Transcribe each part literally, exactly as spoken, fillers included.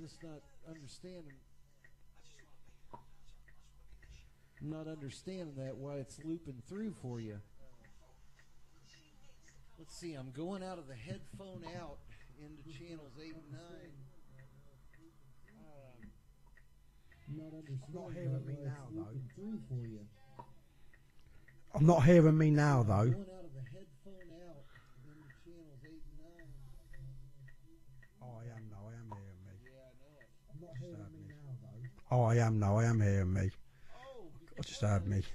just not understanding. I'm not understanding that, why it's looping through for you. Let's see, I'm going out of the headphone out into channels eight and nine. Um, not understanding not hearing me now, though. Through for you. I'm not hearing me now, though. I'm going out of the headphone out into channels eight and nine. Oh, I am now. I am hearing me. Yeah, I know it. I'm not hearing me now, though. Oh, I am now. I am hearing me. Oh, I just heard me.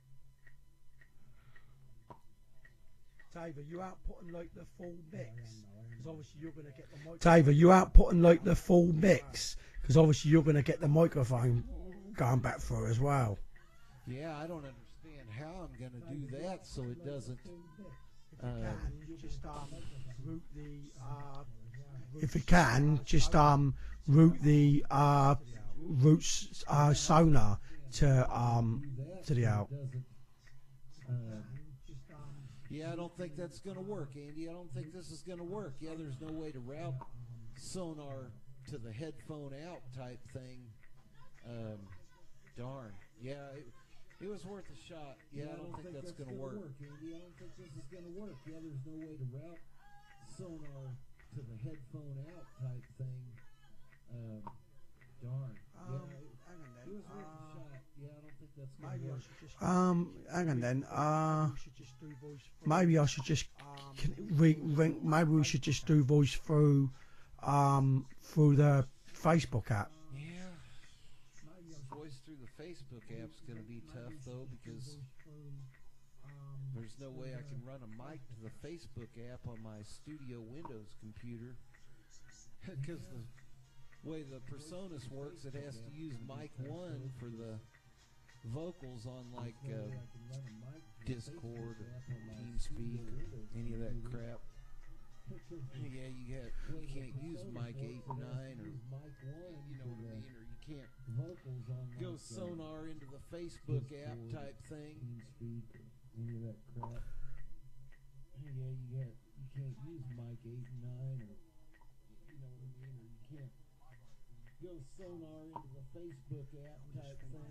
Dave, are you outputting like the full mix? Because obviously you're going to get the microphone. Dave, are you outputting like the full mix? Because obviously you're going to get the microphone going back through as well. Yeah, I don't understand how I'm going to do that so it doesn't. Uh, just um route the uh, if it can just um route the uh routes uh sonar to um to the out. Uh, Yeah, I don't think that's going to work, Andy. I don't think this is going to work. Yeah, there's no way to route sonar to the headphone out type thing. Um, darn. Yeah, it, it was worth a shot. Yeah, I don't think that's going to work. Andy, I don't think this is going to work. Yeah, there's no way to route sonar to the headphone out type thing. Um, darn. Yeah, it, it was worth a shot. Yeah, I don't think that's going to work. Um, hang on then. Uh, maybe I should just can, we, we, maybe we should just do voice through um through the Facebook app. Yeah, voice through the Facebook app's going to be tough though, because there's no way I can run a mic to the Facebook app on my Studio Windows computer, because the way the Personas works, it has to use mic one for the vocals on like uh, Discord or TeamSpeak or any of that crap. Yeah, you get you can't use mic eight and nine, or you know what I mean, or you can't go sonar into the Facebook app type thing. Any of that crap. Yeah, you get you can't use mic eight and nine, or you know what I mean, or you can't go sonar into the Facebook app type thing.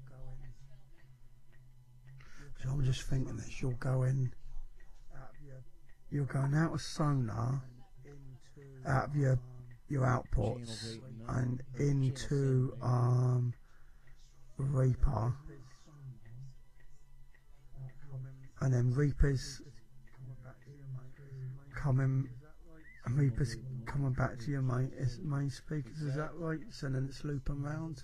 So I'm just thinking that you're going, you're going out of sonar, out of your your outputs, and into um Reaper, and then Reaper's coming, and Reaper's coming back to your main main speakers. Is that right? So then it's looping round.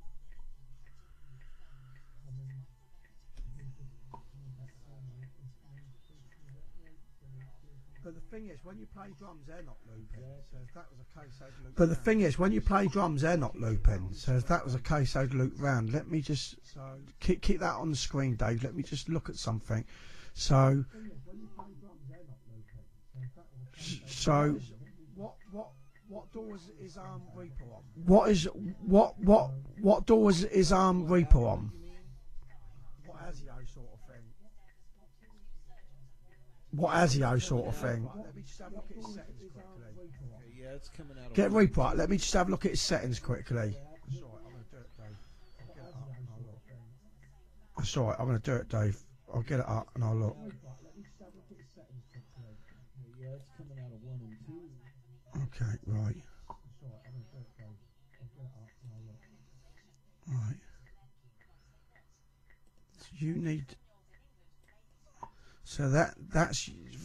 But the thing is, when you play drums, they're not looping. So if that was a case, they'd loop. But the thing is, when you play drums, they're not looping. So if that was a case, they'd loop round. Let me just so keep keep that on the screen, Dave. Let me just look at something. So, so what what what doors is um Reaper on? What is what what what doors is um Reaper on? What ASIO sort of thing? What ASIO sort of thing? Let me just have a look at his settings quickly. Yeah, it's coming out. Get Reaper up. Let me just have a look at his settings quickly. That's alright, I'm going to do it, Dave. I'll get it up and I'll look. Yeah, it's coming out of one and two. Okay, right. Right. So you need. So that that's